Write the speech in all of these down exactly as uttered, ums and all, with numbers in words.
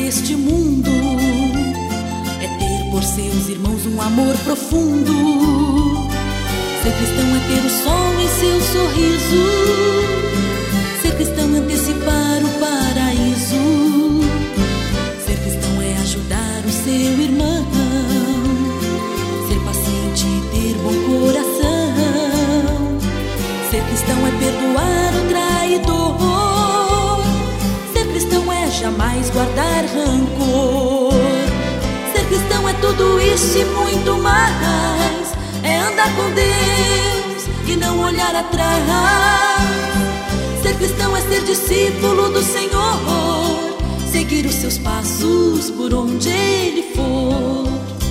deste mundo é ter por seus irmãos um amor profundo. Ser cristão é ter o sol em seu sorriso. Ser cristão é antecipar o paraíso. Ser cristão é ajudar o seu irmão. Ser paciente e ter bom coração. Ser cristão é perdoar o traidor. Ser cristão é jamais guardar rancor. Ser cristão é tudo isso e muito mais. É andar com Deus e não olhar atrás. Ser cristão é ser discípulo do Senhor. Seguir os seus passos por onde Ele for.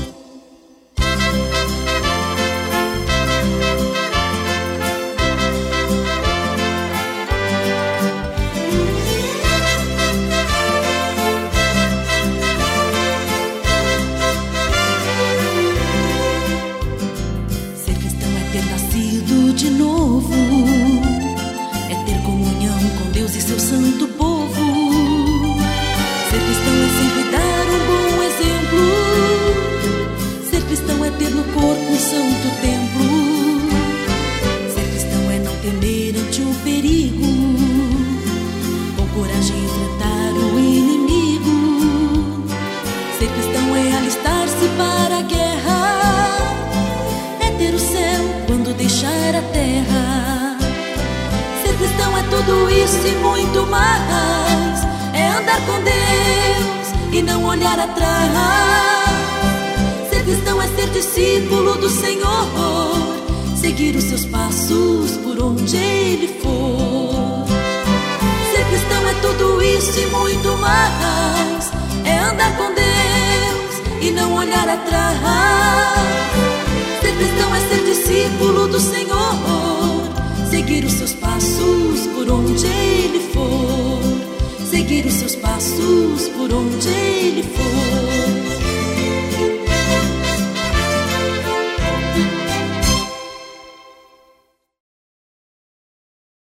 De novo, é ter comunhão com Deus e seu santo povo. Ser cristão é sempre dar um bom exemplo. Ser cristão é ter no corpo um santo templo. Ser cristão é não temer ante o perigo. Com coragem enfrentar o inimigo. Ser cristão é alistar-se para a guerra. É ter o céu quando deixar a terra. Ser cristão é tudo isso e muito mais. É andar com Deus e não olhar atrás. Ser cristão é ser discípulo do Senhor. Seguir os seus passos por onde Ele for. Ser cristão é tudo isso e muito mais. É andar com Deus e não olhar atrás. Ser cristão é ser discípulo do Senhor. Seguir os seus passos por onde Ele for. Seguir os seus passos por onde Ele for.